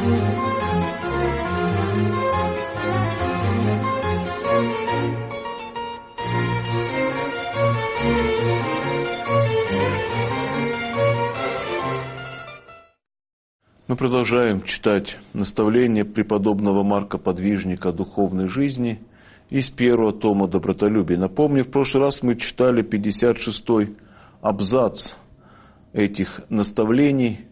Мы продолжаем читать наставления преподобного Марка Подвижника о духовной жизни из первого тома «Добротолюбие». Напомню, в прошлый раз мы читали 56-й абзац этих наставлений,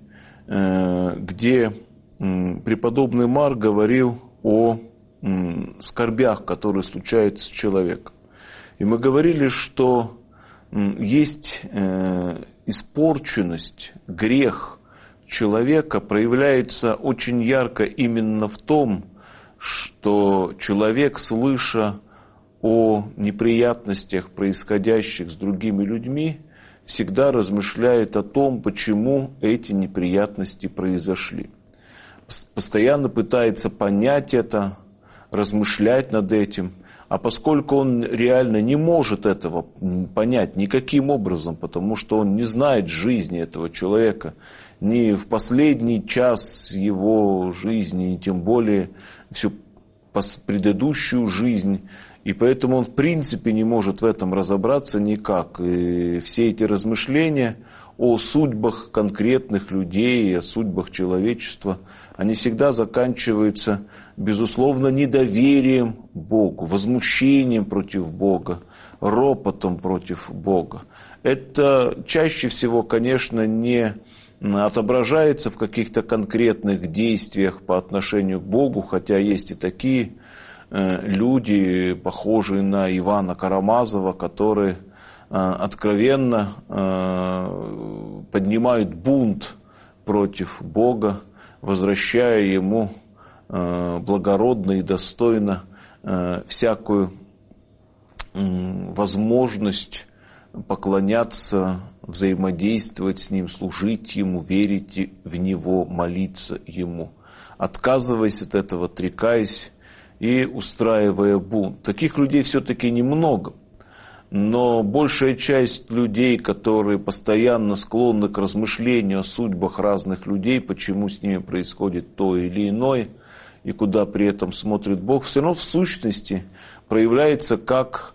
где преподобный Марк говорил о скорбях, которые случаются с человеком. И мы говорили, что есть испорченность, грех человека проявляется очень ярко именно в том, что человек, слыша о неприятностях, происходящих с другими людьми, всегда размышляет о том, почему эти неприятности произошли. Постоянно пытается понять это, размышлять над этим. А поскольку он реально не может этого понять никаким образом, потому что он не знает жизни этого человека, ни в последний час его жизни, и тем более всю предыдущую жизнь, и поэтому он в принципе не может в этом разобраться никак. И все эти размышления о судьбах конкретных людей, о судьбах человечества, они всегда заканчиваются, безусловно, недоверием Богу, возмущением против Бога, ропотом против Бога. Это чаще всего, конечно, не отображается в каких-то конкретных действиях по отношению к Богу, хотя есть и такие люди, похожие на Ивана Карамазова, которые откровенно поднимают бунт против Бога, возвращая ему благородно и достойно всякую возможность поклоняться, взаимодействовать с Ним, служить Ему, верить в Него, молиться Ему, отказываясь от этого, отрекаясь и устраивая бунт. Таких людей все-таки немного, но большая часть людей, которые постоянно склонны к размышлению о судьбах разных людей, почему с ними происходит то или иное, и куда при этом смотрит Бог, все равно в сущности проявляется как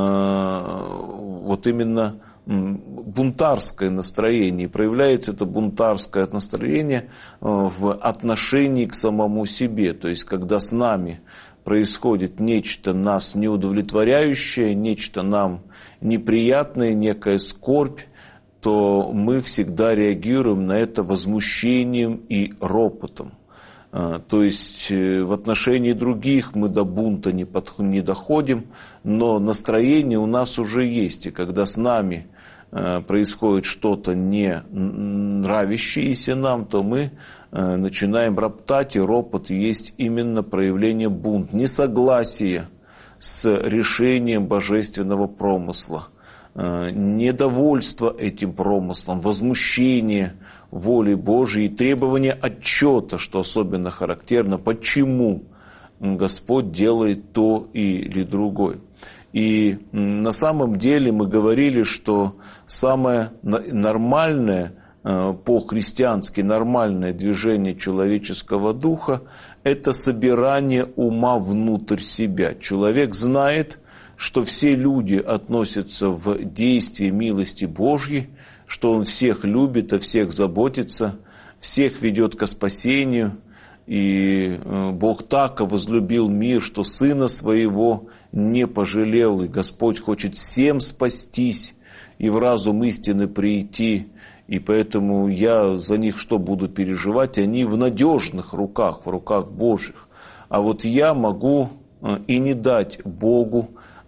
вот именно бунтарское настроение. И проявляется это бунтарское настроение в отношении к самому себе. То есть, когда с нами происходит нечто нас неудовлетворяющее, нечто нам неприятное, некая скорбь, то мы всегда реагируем на это возмущением и ропотом. То есть в отношении других мы до бунта не доходим, но настроение у нас уже есть. И когда с нами происходит что-то не нравящееся нам, то мы начинаем роптать, и ропот есть именно проявление бунта, несогласия с решением божественного промысла, недовольство этим промыслом, возмущение воли Божией, требование отчета, что особенно характерно, почему Господь делает то или другое. И на самом деле мы говорили, что самое нормальное, по-христиански нормальное движение человеческого духа – это собирание ума внутрь себя. Человек знает, что все люди относятся в действии милости Божьей, что Он всех любит, о всех заботится, всех ведет ко спасению. И Бог так возлюбил мир, что Сына Своего не пожалел. И Господь хочет всем спастись и в разум истины прийти. И поэтому я за них что буду переживать? Они в надежных руках, в руках Божьих. А вот я могу и не дать Богу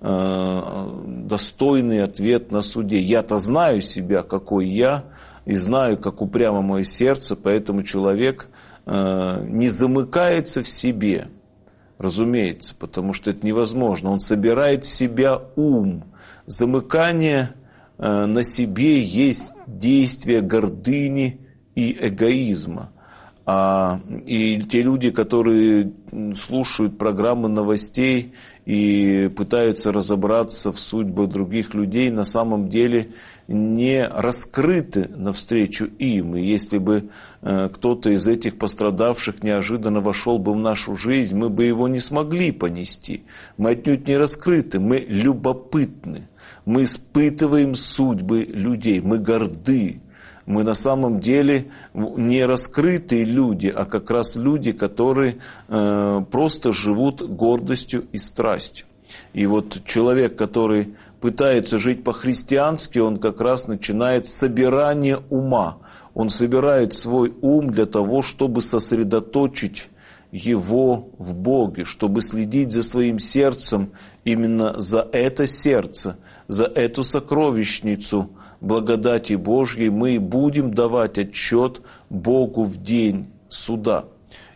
достойный ответ на суде. Я-то знаю себя, какой я, и знаю, как упрямо мое сердце, поэтому человек не замыкается в себе, разумеется, потому что это невозможно. Он собирает в себя ум. Замыкание на себе есть действие гордыни и эгоизма. И те люди, которые слушают программы новостей и пытаются разобраться в судьбах других людей, на самом деле не раскрыты навстречу им. И если бы кто-то из этих пострадавших неожиданно вошел бы в нашу жизнь, мы бы его не смогли понести. Мы отнюдь не раскрыты, мы любопытны, мы испытываем судьбы людей, мы горды. Мы на самом деле не раскрытые люди, а как раз люди, которые просто живут гордостью и страстью. И вот человек, который пытается жить по-христиански, он как раз начинает с собирания ума. Он собирает свой ум для того, чтобы сосредоточить его в Боге, чтобы следить за своим сердцем, именно за это сердце, за эту сокровищницу благодати Божьей мы будем давать отчет Богу в день суда.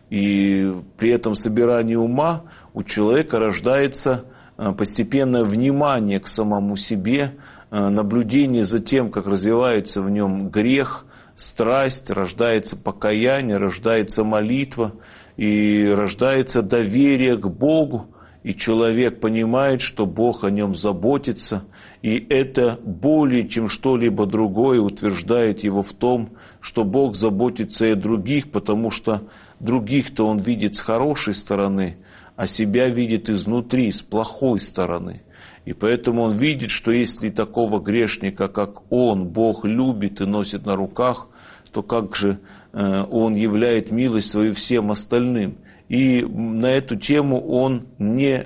И при этом собирании ума у человека рождается постепенное внимание к самому себе, наблюдение за тем, как развивается в нем грех, страсть, рождается покаяние, рождается молитва и рождается доверие к Богу. И человек понимает, что Бог о нем заботится, и это более чем что-либо другое утверждает его в том, что Бог заботится и о других, потому что других-то он видит с хорошей стороны, а себя видит изнутри, с плохой стороны. И поэтому он видит, что если такого грешника, как он, Бог любит и носит на руках, то как же он являет милость свою всем остальным. И на эту тему он не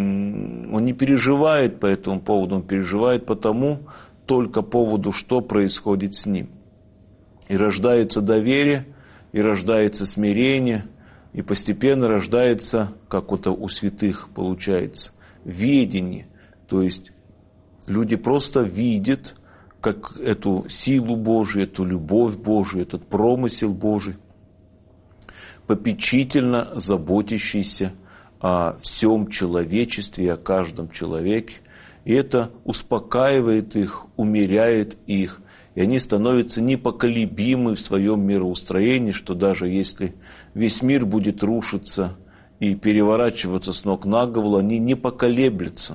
переживает по этому поводу, он переживает по тому только поводу, что происходит с ним. И рождается доверие, и рождается смирение, и постепенно рождается, как это у святых получается, ведение. То есть люди просто видят, как эту силу Божию, эту любовь Божию, этот промысел Божий, попечительно заботящийся о всем человечестве и о каждом человеке. И это успокаивает их, умеряет их. И они становятся непоколебимы в своем мироустроении, что даже если весь мир будет рушиться и переворачиваться с ног на голову, они не поколеблются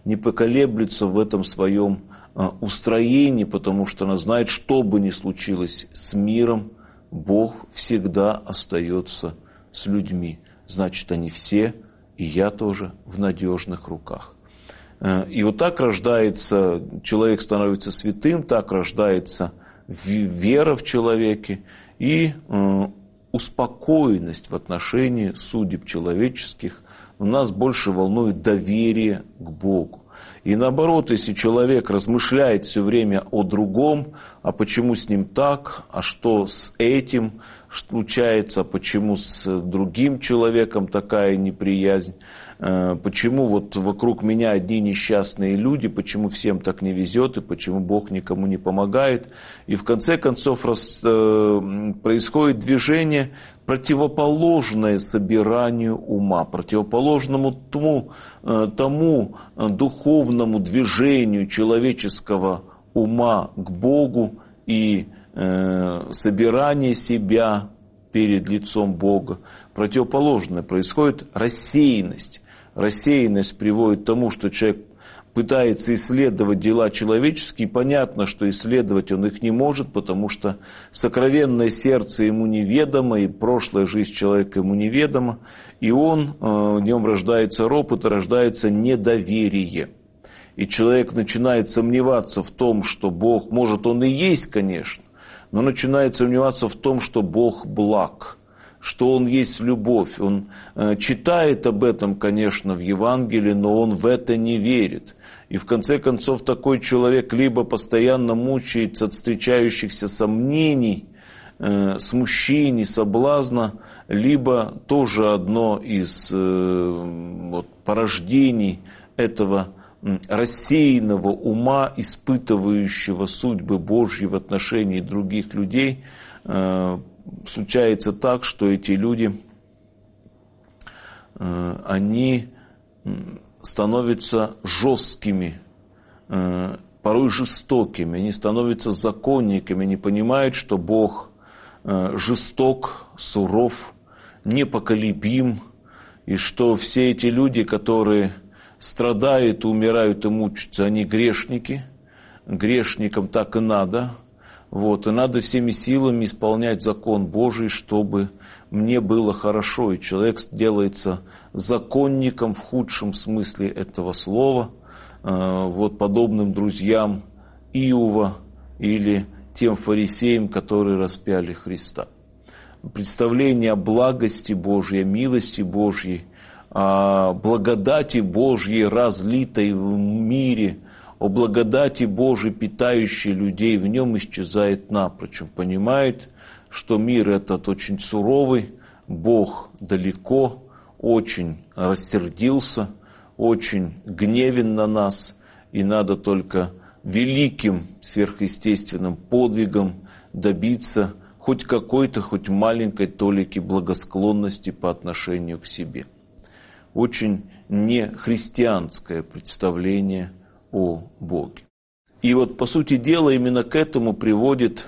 в этом своем устроении, потому что она знает, что бы ни случилось с миром, Бог всегда остается с людьми. Значит, они все, и я тоже, в надежных руках. И вот так рождается, человек становится святым, так рождается вера в человеке и успокоенность в отношении судеб человеческих. У нас больше волнует доверие к Богу. И наоборот, если человек размышляет все время о другом, а почему с ним так, а что с этим случается, а почему с другим человеком такая неприязнь, почему вот вокруг меня одни несчастные люди, почему всем так не везет и почему Бог никому не помогает. И в конце концов происходит движение, противоположное собиранию ума, противоположному тому духовному движению человеческого ума к Богу и собирание себя перед лицом Бога. Противоположное происходит рассеянность. Рассеянность приводит к тому, что человек пытается исследовать дела человеческие, понятно, что исследовать он их не может, потому что сокровенное сердце ему неведомо, и прошлая жизнь человека ему неведома, и в нем рождается ропот, рождается недоверие. И человек начинает сомневаться в том, что Бог, может, он и есть, конечно, но начинает сомневаться в том, что Бог благ, что Он есть любовь. Он читает об этом, конечно, в Евангелии, но он в это не верит. И в конце концов такой человек либо постоянно мучается от встречающихся сомнений, смущений, соблазна, либо тоже одно из порождений этого рассеянного ума, испытывающего судьбы Божьи в отношении других людей, случается так, что эти люди, они становятся жесткими, порой жестокими, они становятся законниками, они понимают, что Бог жесток, суров, непоколебим, и что все эти люди, которые страдают, умирают и мучаются, они грешники, грешникам так и надо. И надо всеми силами исполнять закон Божий, чтобы мне было хорошо. И человек делается законником в худшем смысле этого слова, подобным друзьям Иова или тем фарисеям, которые распяли Христа. Представление о благости Божьей, о милости Божьей, о благодати Божьей, разлитой в мире, о благодати Божией, питающей людей, в нем исчезает напрочь. Он понимает, что мир этот очень суровый, Бог далеко, очень рассердился, очень гневен на нас, и надо только великим сверхъестественным подвигом добиться хоть какой-то, хоть маленькой толики благосклонности по отношению к себе. Очень нехристианское представление о Боге. И по сути дела, именно к этому приводит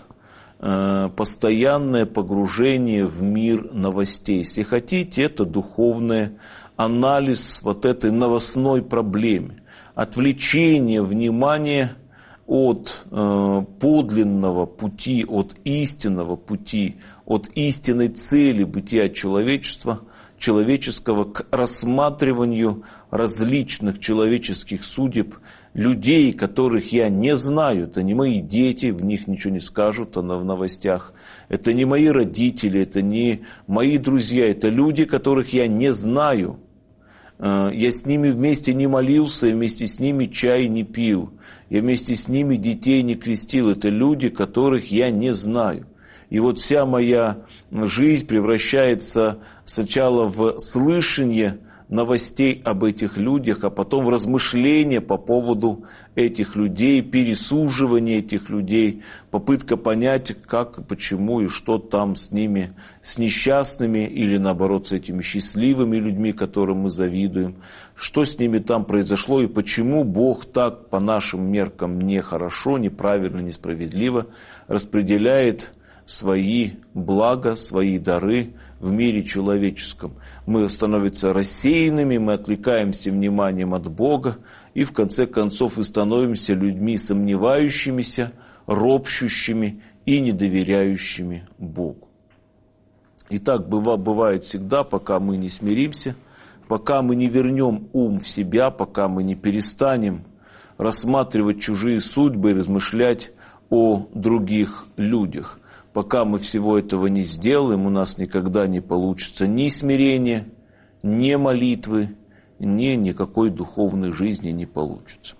постоянное погружение в мир новостей. Если хотите, это духовный анализ этой новостной проблемы. Отвлечение внимания от подлинного пути, от истинного пути, от истинной цели бытия человеческого к рассматриванию различных человеческих судеб, людей, которых я не знаю. Это не мои дети, в них ничего не скажут в новостях. Это не мои родители, это не мои друзья, это люди, которых я не знаю. Я с ними вместе не молился, я вместе с ними чай не пил, я вместе с ними детей не крестил. Это люди, которых я не знаю. И вся моя жизнь превращается сначала в слышание новостей об этих людях, а потом в размышления по поводу этих людей, пересуживание этих людей, попытка понять, как, почему и что там с ними, с несчастными или наоборот с этими счастливыми людьми, которым мы завидуем, что с ними там произошло и почему Бог так по нашим меркам нехорошо, неправильно, несправедливо распределяет свои блага, свои дары в мире человеческом. Мы становимся рассеянными, мы отвлекаемся вниманием от Бога и в конце концов и становимся людьми сомневающимися, ропщущими и недоверяющими Богу. И так бывает всегда, пока мы не смиримся, пока мы не вернем ум в себя, пока мы не перестанем рассматривать чужие судьбы и размышлять о других людях. Пока мы всего этого не сделаем, у нас никогда не получится ни смирения, ни молитвы, ни никакой духовной жизни не получится.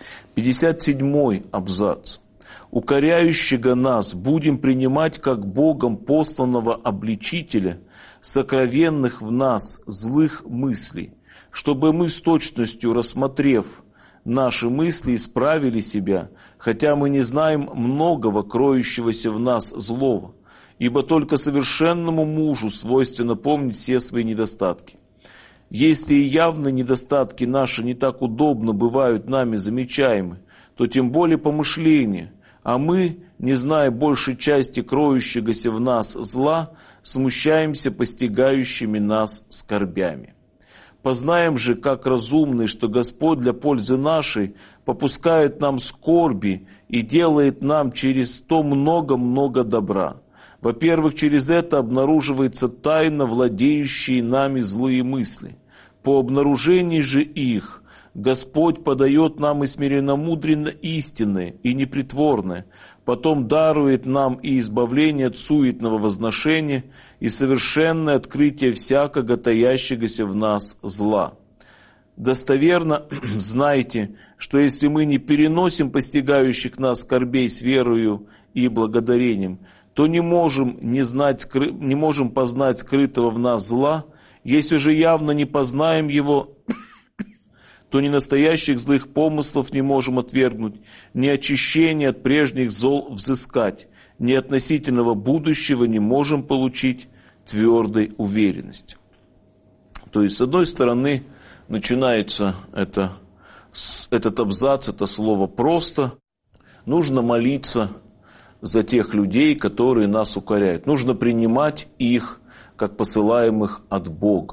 57-й абзац. «Укоряющего нас будем принимать как Богом посланного обличителя сокровенных в нас злых мыслей, чтобы мы с точностью рассмотрев наши мысли исправили себя, хотя мы не знаем многого кроющегося в нас злого, ибо только совершенному мужу свойственно помнить все свои недостатки. Если и явные недостатки наши не так удобно бывают нами замечаемы, то тем более помышления, а мы, не зная большей части кроющегося в нас зла, смущаемся постигающими нас скорбями. Познаем же, как разумный, что Господь для пользы нашей попускает нам скорби и делает нам через то много-много добра. Во-первых, через это обнаруживается тайно владеющие нами злые мысли. По обнаружении же их Господь подает нам и смиренно-мудренно истинное и непритворное, потом дарует нам и избавление от суетного возношения, и совершенное открытие всякого таящегося в нас зла. Достоверно знайте, что если мы не переносим постигающих нас скорбей с верою и благодарением, то не можем познать скрытого в нас зла, если же явно не познаем его, то ни настоящих злых помыслов не можем отвергнуть, ни очищения от прежних зол взыскать, ни относительного будущего не можем получить твердой уверенности. То есть, с одной стороны, начинается этот абзац, это слово просто. Нужно молиться за тех людей, которые нас укоряют. Нужно принимать их как посылаемых от Бога.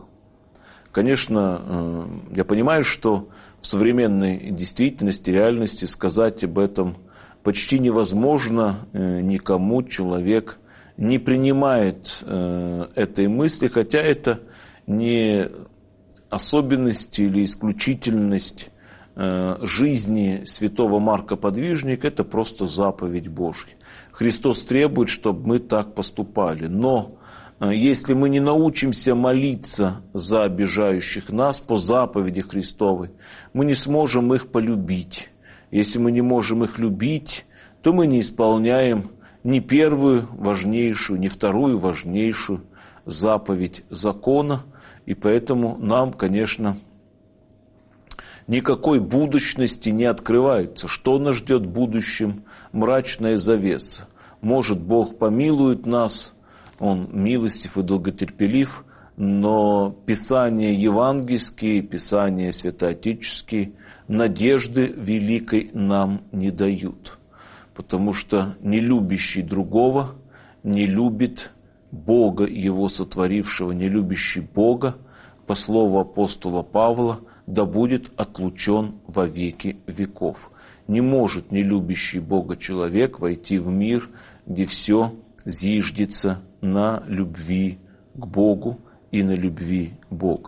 Конечно, я понимаю, что в современной действительности, реальности сказать об этом почти невозможно никому. Человек не принимает этой мысли, хотя это не особенность или исключительность жизни святого Марка Подвижника, это просто заповедь Божья. Христос требует, чтобы мы так поступали. Но если мы не научимся молиться за обижающих нас по заповеди Христовой, мы не сможем их полюбить. Если мы не можем их любить, то мы не исполняем ни первую важнейшую, ни вторую важнейшую заповедь закона. И поэтому нам, конечно, никакой будущности не открывается. Что нас ждет в будущем? Мрачная завеса. Может, Бог помилует нас, Он милостив и долготерпелив, но Писания евангельские, Писания святоотеческие надежды великой нам не дают. Потому что не любящий другого не любит Бога, Его сотворившего, не любящий Бога, по слову апостола Павла, да будет отлучен во веки веков. Не может нелюбящий Бога человек войти в мир, где все зиждется на любви к Богу и на любви к Богу.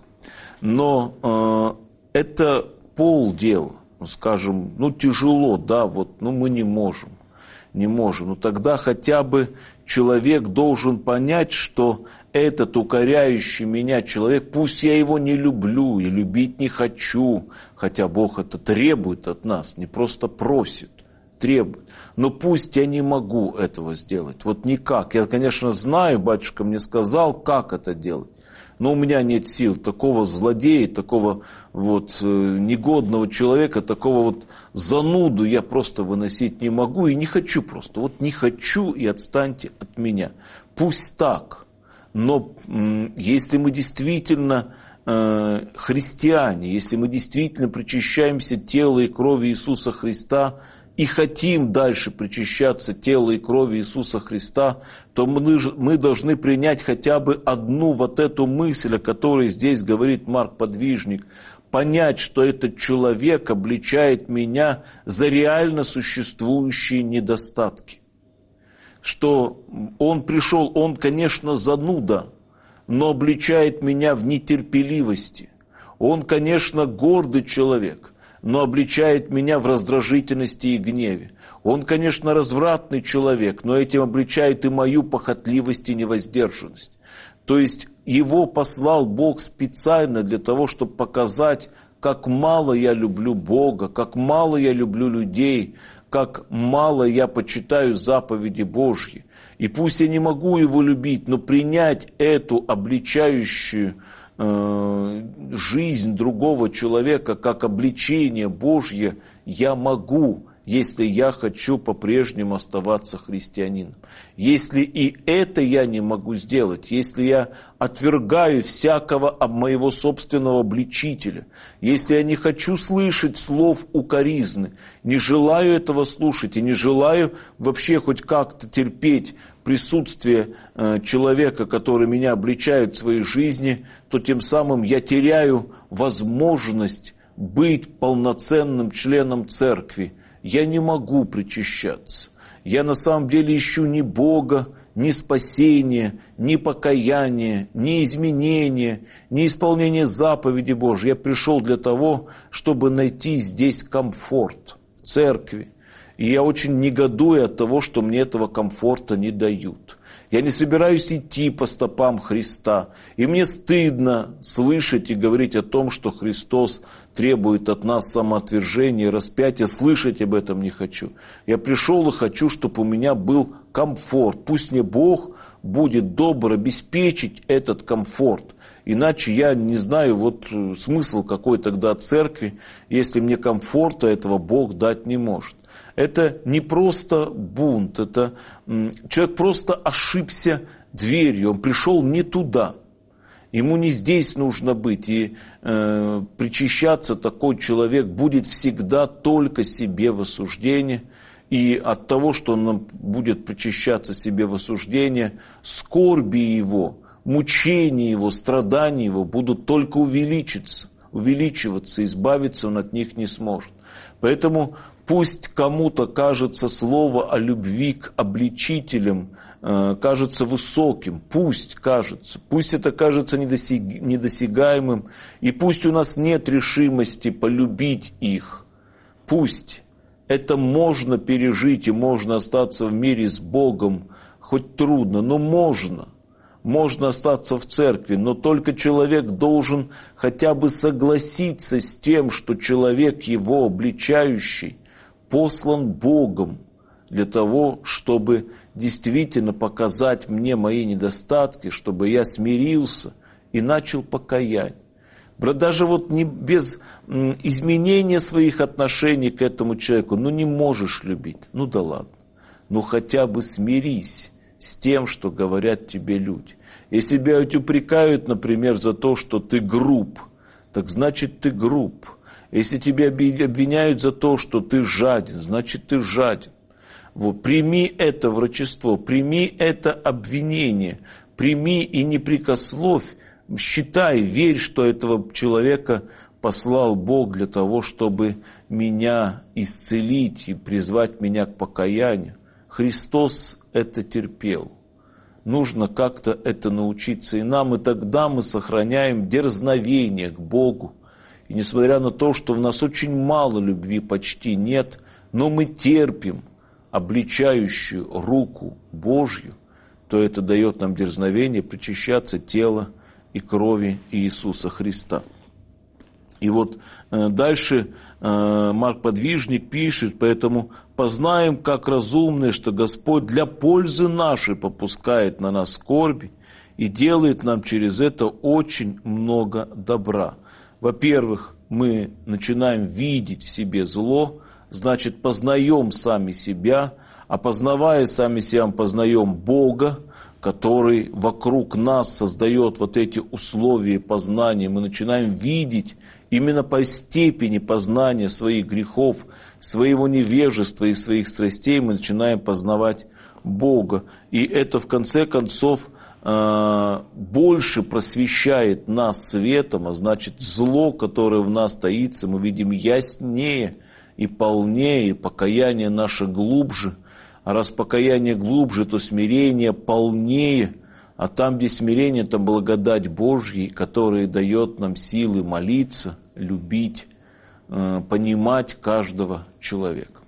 Но это полдела, скажем, тяжело, да, мы не можем. Но тогда хотя бы человек должен понять, что этот укоряющий меня человек, пусть я его не люблю и любить не хочу, хотя Бог это требует от нас, не просто просит, требует. Но пусть я не могу этого сделать, никак. Я, конечно, знаю, батюшка мне сказал, как это делать. Но у меня нет сил такого злодея, такого негодного человека, такого зануду я просто выносить не могу и не хочу просто. Не хочу и отстаньте от меня. Пусть так. Но если мы действительно христиане, если мы действительно причащаемся тела и крови Иисуса Христа, и хотим дальше причащаться тела и крови Иисуса Христа, то мы должны принять хотя бы одну эту мысль, о которой здесь говорит Марк Подвижник. Понять, что этот человек обличает меня за реально существующие недостатки. Что он пришел, он, конечно, зануда, но обличает меня в нетерпеливости. Он, конечно, гордый человек, но обличает меня в раздражительности и гневе. Он, конечно, развратный человек, но этим обличает и мою похотливость и невоздержанность. То есть его послал Бог специально для того, чтобы показать, как мало я люблю Бога, как мало я люблю людей, как мало я почитаю заповеди Божьи. И пусть я не могу его любить, но принять эту обличающую жизнь другого человека как обличение Божье я могу, если я хочу по-прежнему оставаться христианином. Если и это я не могу сделать, если я отвергаю всякого моего собственного обличителя, если я не хочу слышать слов укоризны, не желаю этого слушать и не желаю вообще хоть как-то терпеть присутствие человека, который меня обличает в своей жизни, то тем самым я теряю возможность быть полноценным членом церкви. Я не могу причащаться. Я на самом деле ищу ни Бога, ни спасения, ни покаяния, ни изменения, ни исполнения заповеди Божьей. Я пришел для того, чтобы найти здесь комфорт в церкви. И я очень негодую от того, что мне этого комфорта не дают. Я не собираюсь идти по стопам Христа. И мне стыдно слышать и говорить о том, что Христос требует от нас самоотвержения, распятия. Слышать об этом не хочу. Я пришел и хочу, чтобы у меня был комфорт. Пусть мне Бог будет добр обеспечить этот комфорт. Иначе я не знаю, смысл какой тогда церкви, если мне комфорта этого Бог дать не может. Это не просто бунт, это человек просто ошибся дверью, он пришел не туда. Ему не здесь нужно быть, и причащаться такой человек будет всегда только себе в осуждение. и от того, что он будет причащаться себе в осуждение, скорби его, мучения его, страдания его будут только увеличиваться, избавиться он от них не сможет. Поэтому пусть кому-то кажется слово о любви к обличителям, кажется высоким, пусть это кажется недосягаемым, и пусть у нас нет решимости полюбить их, пусть это можно пережить и можно остаться в мире с Богом, хоть трудно, но можно остаться в церкви, но только человек должен хотя бы согласиться с тем, что человек его обличающий послан Богом для того, чтобы действительно показать мне мои недостатки, чтобы я смирился и начал покаяние. Даже вот не без изменения своих отношений к этому человеку, не можешь любить, да ладно, хотя бы смирись с тем, что говорят тебе люди. Если тебя упрекают, например, за то, что ты груб, так значит ты груб. Если тебя обвиняют за то, что ты жаден, значит ты жаден. Вот, прими это врачество, прими это обвинение, прими и не прекословь, считай, верь, что этого человека послал Бог для того, чтобы меня исцелить и призвать меня к покаянию. Христос это терпел. Нужно как-то это научиться и нам, и тогда мы сохраняем дерзновение к Богу. И несмотря на то, что в нас очень мало любви, почти нет, но мы терпим обличающую руку Божью, то это дает нам дерзновение причащаться тела и крови Иисуса Христа. И вот дальше Марк Подвижник пишет, поэтому познаем, как разумные, что Господь для пользы нашей попускает на нас скорби и делает нам через это очень много добра. Во-первых, мы начинаем видеть в себе зло, значит, познаем сами себя, а познавая сами себя, познаем Бога, который вокруг нас создает вот эти условия познания. Мы начинаем видеть именно по степени познания своих грехов, своего невежества и своих страстей, мы начинаем познавать Бога. И это, в конце концов, больше просвещает нас светом, а значит, зло, которое в нас таится, мы видим яснее и полнее, и покаяние наше глубже. А раз покаяние глубже, то смирение полнее. А там, где смирение, там благодать Божья, которая дает нам силы молиться, любить, понимать каждого человека.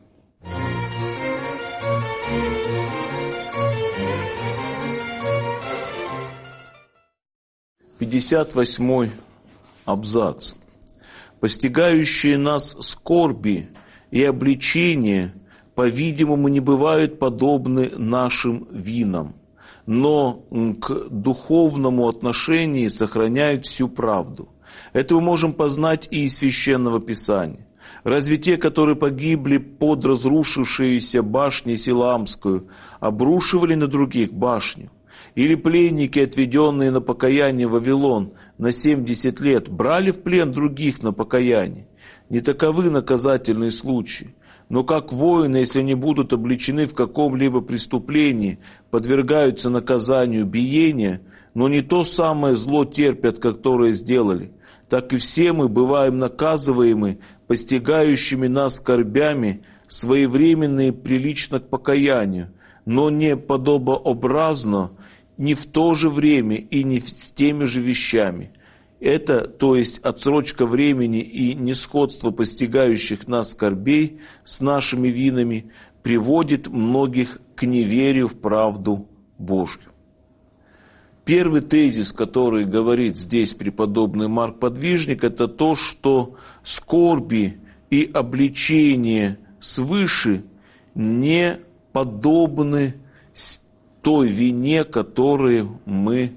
58-й абзац. Постигающие нас скорби и обличения, по-видимому, не бывают подобны нашим винам, но к духовному отношению сохраняют всю правду. Это мы можем познать и из Священного Писания. Разве те, которые погибли под разрушившуюся башню Силамскую, обрушивали на других башню? Или пленники, отведенные на покаяние в Вавилон на 70 лет, брали в плен других на покаяние? Не таковы наказательные случаи. Но как воины, если они будут обличены в каком-либо преступлении, подвергаются наказанию биения, но не то самое зло терпят, которое сделали, так и все мы бываем наказываемы постигающими нас скорбями, своевременно и прилично к покаянию, но не подобообразно, не в то же время и не с теми же вещами. Это, то есть отсрочка времени и несходство постигающих нас скорбей с нашими винами, приводит многих к неверию в правду Божью. Первый тезис, который говорит здесь преподобный Марк Подвижник, это то, что скорби и обличение свыше не подобны той вине, которой мы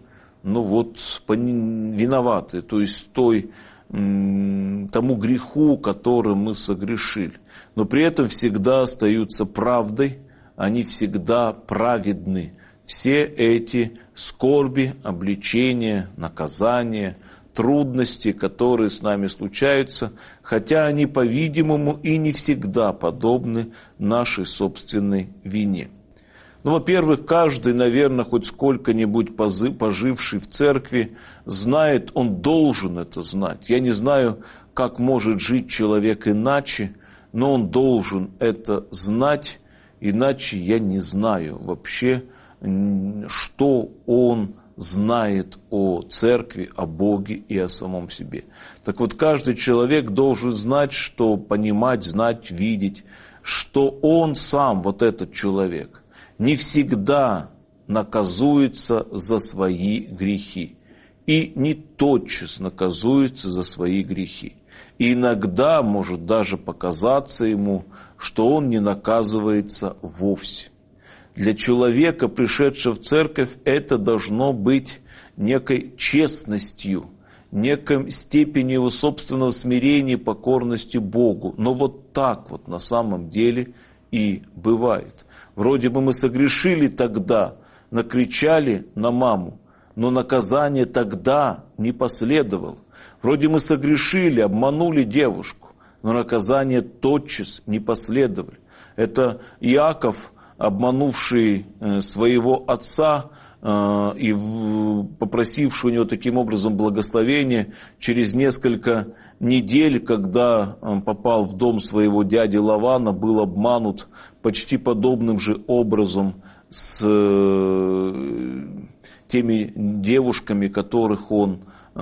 виноваты, то есть тому греху, которым мы согрешили. Но при этом всегда остаются правдой, они всегда праведны. Все эти скорби, обличения, наказания, трудности, которые с нами случаются, хотя они, по-видимому, и не всегда подобны нашей собственной вине. Ну, во-первых, каждый, наверное, хоть сколько-нибудь поживший в церкви, знает, он должен это знать. Я не знаю, как может жить человек иначе, но он должен это знать, иначе я не знаю вообще, что он знает о церкви, о Боге и о самом себе. Так вот, каждый человек должен знать, что понимать, знать, видеть, что он сам, вот этот человек, не всегда наказуется за свои грехи и не тотчас наказуется за свои грехи. И иногда может даже показаться ему, что он не наказывается вовсе. Для человека, пришедшего в церковь, это должно быть некой честностью, некой степенью его собственного смирения и покорности Богу. Но вот так вот на самом деле и бывает. Вроде бы мы согрешили тогда, накричали на маму, но наказание тогда не последовало. Вроде мы согрешили, обманули девушку, но наказание тотчас не последовало. Это Иаков, обманувший своего отца и попросивший у него таким образом благословения, через несколько недель, когда он попал в дом своего дяди Лавана, был обманут почти подобным же образом с теми девушками, которых он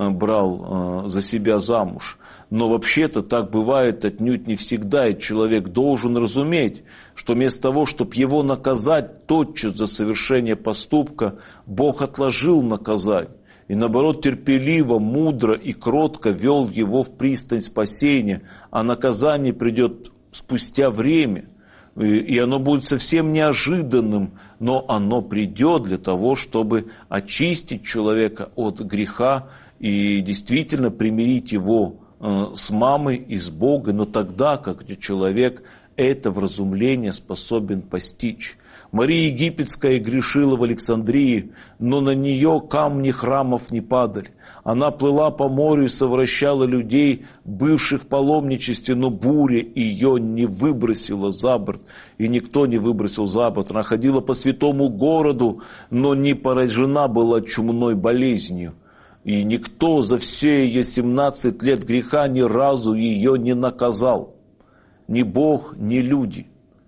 брал за себя замуж. Но вообще-то так бывает отнюдь не всегда, и человек должен разуметь, что вместо того, чтобы его наказать тотчас за совершение поступка, Бог отложил наказание. И наоборот, терпеливо, мудро и кротко вел его в пристань спасения, а наказание придет спустя время. И оно будет совсем неожиданным, но оно придет для того, чтобы очистить человека от греха и действительно примирить его с мамой и с Богом, но тогда, как человек это вразумление способен постичь. Мария Египетская грешила в Александрии, но на нее камни храмов не падали. Она плыла по морю и совращала людей, бывших в паломничестве, но буря ее не выбросила за борт, и никто не выбросил за борт. Она ходила по святому городу, но не поражена была чумной болезнью. И никто за все ее 17 лет греха ни разу ее не наказал. Ни Бог, ни люди.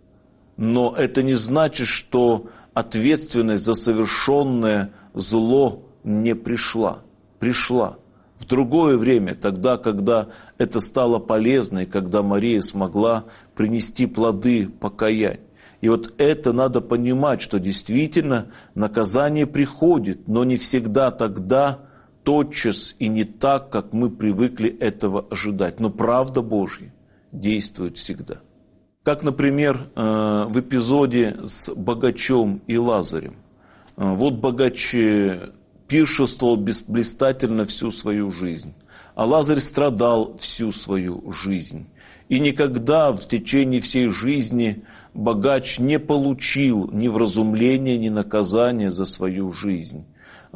Но это не значит, что ответственность за совершенное зло не пришла. Пришла. В другое время, тогда, когда это стало полезно, и когда Мария смогла принести плоды покаяния. И вот это надо понимать, что действительно наказание приходит, но не всегда тогда, тотчас и не так, как мы привыкли этого ожидать. Но правда Божья действует всегда. Как, например, в эпизоде с богачом и Лазарем. Вот богач пиршествовал блистательно всю свою жизнь, а Лазарь страдал всю свою жизнь. И никогда в течение всей жизни богач не получил ни вразумления, ни наказания за свою жизнь.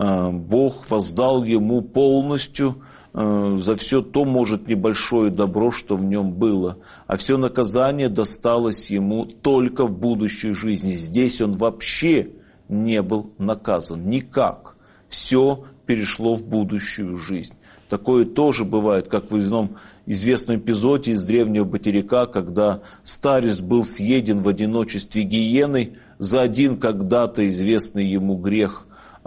Бог воздал ему полностью за все то, может, небольшое добро, что в нем было. А все наказание досталось ему только в будущей жизни. Здесь он вообще не был наказан. Никак. Все перешло в будущую жизнь. Такое тоже бывает, как в известном эпизоде из древнего материка, когда старец был съеден в одиночестве гиеной за один когда-то известный ему грех.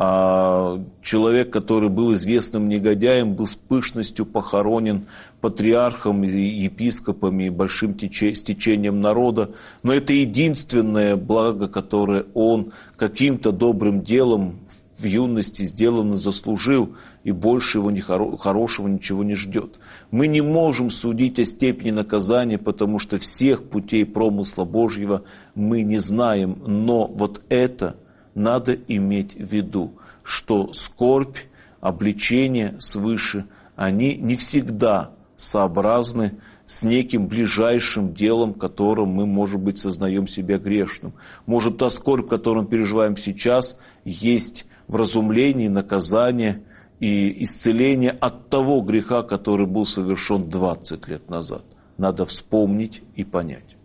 А человек, который был известным негодяем, был с пышностью похоронен патриархом, епископами и большим стечением народа. Но это единственное благо, которое он каким-то добрым делом в юности сделанно заслужил, и больше его хорошего ничего не ждет. Мы не можем судить о степени наказания, потому что всех путей промысла Божьего мы не знаем, но вот это надо иметь в виду, что скорбь, обличение свыше, они не всегда сообразны с неким ближайшим делом, которым мы, может быть, сознаем себя грешным. Может, та скорбь, которую мы переживаем сейчас, есть вразумление, наказание и исцеление от того греха, который был совершен 20 лет назад. Надо вспомнить и понять.